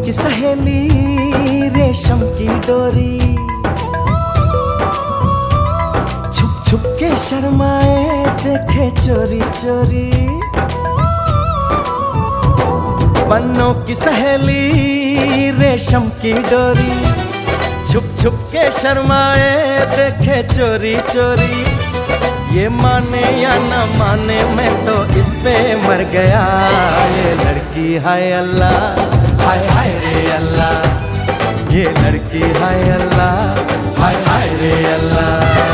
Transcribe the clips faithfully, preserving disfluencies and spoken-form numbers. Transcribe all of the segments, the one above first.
की सहेली रेशम की डोरी, छुप छुप के शर्माए देखे चोरी चोरी। पन्नों की सहेली रेशम की डोरी, छुप छुप के शर्माए देखे चोरी चोरी। ये माने या न माने मैं तो इस पे मर गया। ये लड़की हाय अल्लाह, हाय हाय रे अल्लाह। ये लड़की हाय अल्लाह, हाय हाय रे अल्लाह।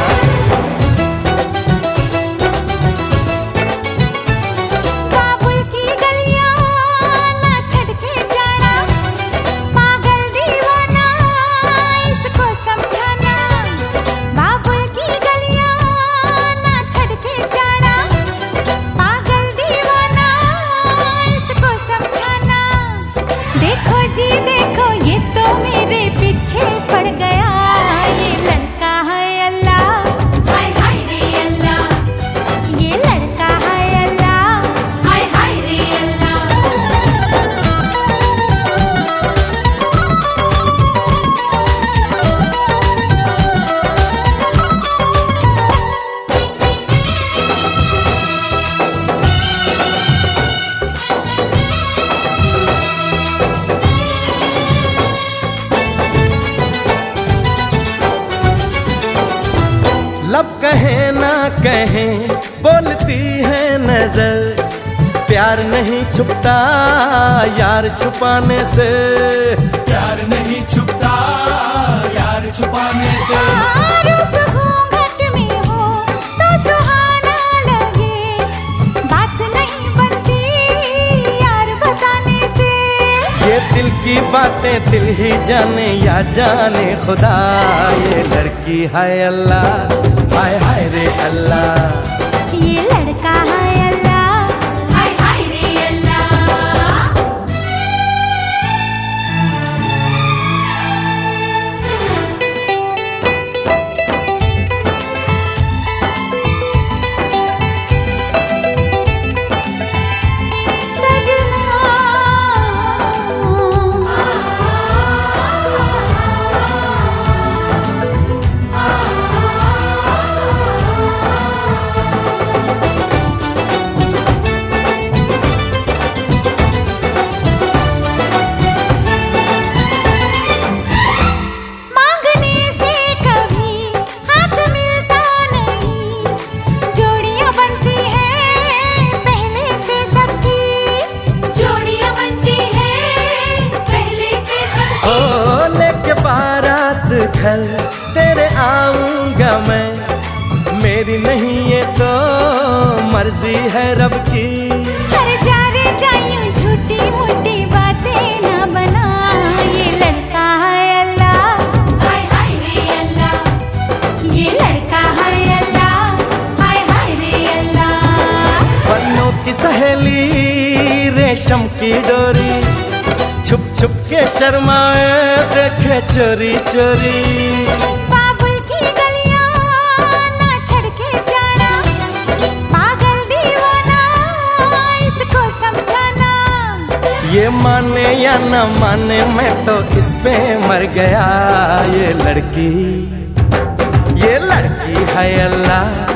लब कहे ना कहे बोलती है नजर, प्यार नहीं छुपता यार छुपाने से। प्यार नहीं छुपता यार छुपाने से। रूप घूंघट में हो तो सुहाना लगे, बात नहीं बनती यार बताने से। ये दिल की बातें दिल ही जाने या जाने खुदा। ये लड़की हाय अल्लाह, हाय हाय रे अल्लाह। ये लड़का हाय अल्लाह, हाय हाय रे अल्लाह। सजना घर तेरे आऊंगा मैं, मेरी नहीं ये तो मर्जी है रब की। हर जा रे जायूं झूठी मूठी बातें ना बना। ये लड़का है अल्लाह, हाय हाय रे अल्लाह। ये लड़का है अल्लाह, हाय हाय रे अल्लाह। पन्नों की सहेली रेशम की डोरी, छुप छुप के शर्माए देखे चोरी चोरी। बाबुल की गलियां ना छड़ के जाना, पागल दीवाना इसको समझाना। ये माने या न माने मैं तो इस पे मर गया। ये लड़की, ये लड़की है अल्लाह,